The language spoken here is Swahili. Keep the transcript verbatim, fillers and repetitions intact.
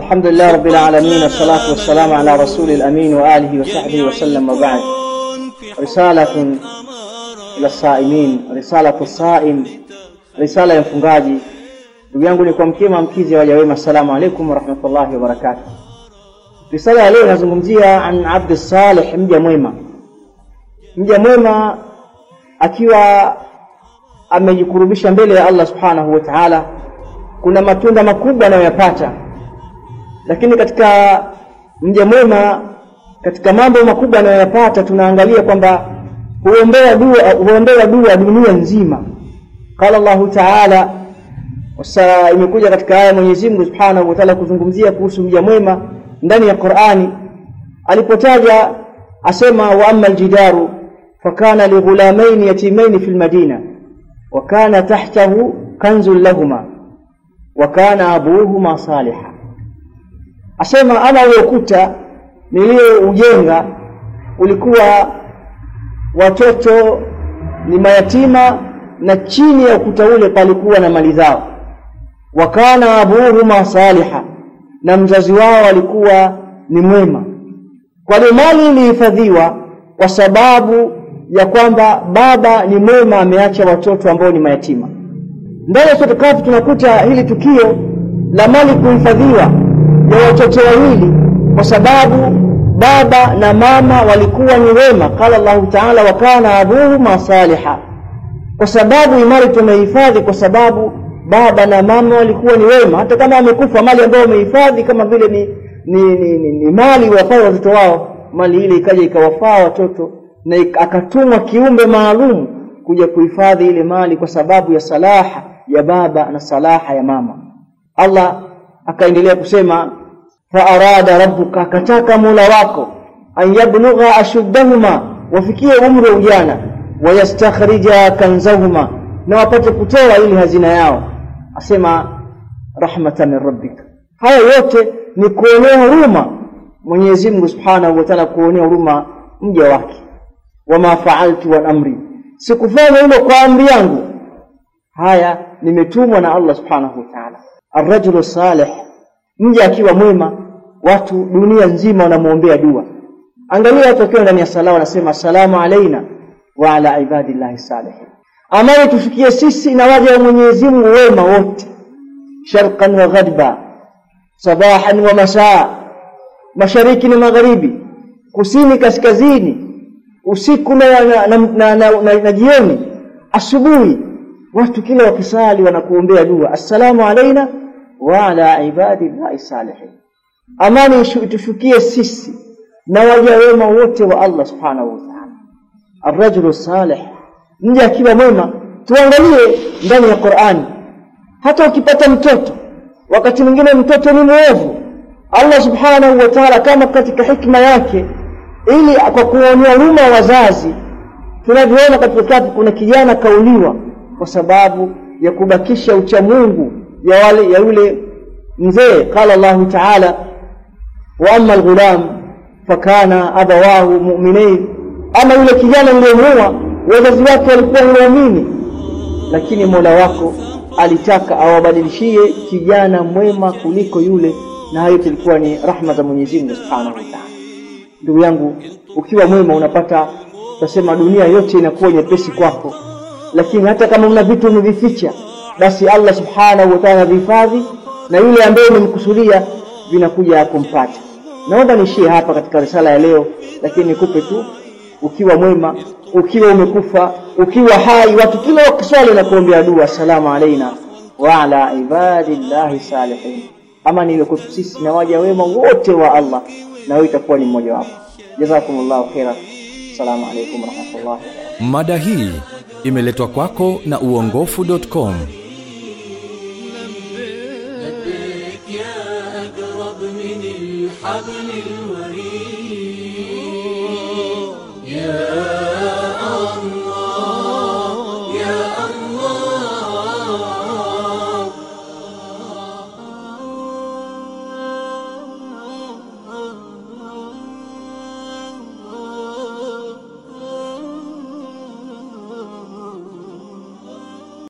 الحمد لله رب العالمين، والصلاة والسلام على رسول الأمين وآله وصحبه وسلم، وبعد. رسالة إلى الصائمين، رسالة الصائم، رسالة ya mfungaji. Ndugu yangu ni kwa mkima mkizi wa wema, assalamu alaykum wa rahmatullahi wa barakatuh. Risala ya leo inazungumzia an Abd Salih, mja mwema. Mja mwema akiwa amejikurubisha mbele ya Allah subhanahu wa ta'ala, kuna matunda makubwa anayoyapata. Lakini katika mja mwema, katika mambo makubwa anayoyapata, tunaangalia kwamba huombea dua, huombea dua dunia nzima. Qala Allah ta'ala, wasa imekuja katika aya Mwenyezi Mungu subhanahu wa ta'ala kuzungumzia kuhusu mja mwema ndani ya Qur'ani. Alipotaja asema, wa amma aljidaru fakana lighulamayn yatimayn fil madina wa kana tahtahu kanzun lahumā wa kana abuhuma salihan. Asema ana ukuta nilio ujenga ulikuwa watoto ni mayatima, na chini ya ukuta ule palikuwa na mali zao. Wa kana abuhuma salihan, na mzazi wao alikuwa ni mwema. Kwa hiyo mali ilihifadhiwa kwa sababu ya kwamba baba ni mwema, ameacha watoto ambao ni mayatima. Ndani ya Sura Kahf tunakuta hili tukio la mali kuhifadhiwa ya watoto wawili kwa sababu baba na mama walikuwa ni wema. Qala Allah Ta'ala, wa kana abuhuma salihan, kwa sababu mali tumehifadhi kwa sababu baba na mama walikuwa ni wema. Hata kama amekufa, mali ambayo umehifadhi kama vile ni ni, ni, ni, ni mali wafaa watoto wao, mali ile ikaja ikawafaa watoto, na akatumwa kiumbe maalum kuja kuhifadhi ile mali kwa sababu ya salaha ya baba na salaha ya mama. Allah akaendelea kusema, fa arada rabbuka, akataka Mola wako, an yablugha ashuddahuma, wafikie umri wa ujana, wa yastakhrija kanzahuma, na wapate kutoa ile hazina yao. Asema rahmatan min rabbika. Haya yote ni kuonea huruma Mwenyezi Mungu subhanahu wa ta'ala, kuonea huruma mja wake. Wama fa'altu wa amri, sikufanya hilo kwa amri yangu, haya nimetumwa na Allah subhanahu wa ta'ala. Ar-rajulu salih, mja akiwa mwema, watu dunia nzima wanamuombea dua. Angalia watu wakiwa ndani ya sala wanasema assalamu alaina wa ala ibadillahi salihin, amani tufikie sisi na waja wa Mwenyezi Mungu wema wote, sharqan wa ghadba, sabahan wa masaa, mashariki na magharibi, kusini kaskazini, usiku na na, na, na, na, na, na jioni, asubuhi. Watu kila wakisali wanakuombea dua, assalamu alaina wa ala ibadillahi salihin, amani tushukie sisi na waja wema wote wa Allah subhanahu wa ta'ala. Ar-rajulu salih, mja akiwa mwema. Tuangalie ndani ya Qur'ani, hata ukipata mtoto, wakati mwingine mtoto ni mwovu, Allah subhanahu wa ta'ala kama katika hikma yake, ili kwa kuonea huruma wazazi, tunavyoona katika kitabu kuna kijana kauliwa kwa sababu ya kubakisha ucha Mungu ya wale ya yule mzee. Qala Allah Ta'ala, wa amma al-ghulam fakana abawahu mu'minain, ama yule kijana aliyemuoa wazazi wake walikuwa waumini, lakini Mola wako alitaka awabadilishie kijana mwema kuliko yule, na hayo ilikuwa ni rahma za Mwenyezi Mungu Subhanahu wa Ta'ala. Ndugu yangu, ukiwa mwema unapata, tutasema dunia yote inakuwa nyepesi kwako. Lakini hata kama una vitu umevificha, basi Allah Subhanahu wa Ta'ala vihifadhi, na yule ambaye umemkusudia vinakuja kumpata. Naomba nishie hapa katika risala ya leo, lakini nikupe tu, ukiwa mwema, ukiwa umekufa, ukiwa hai, watu kila wakiswali na kuombea dua, assalamu alaina wa ala ibadillahi salihin, amani iwe kwetu sisi na waja wema wote wa Allah, na wewe itakuwa ni mmoja wapo. Jazakumullahu khairan. Assalamu alaykum wa rahmatullahi. Mada hii imeletwa kwako na uongofu dot com. يا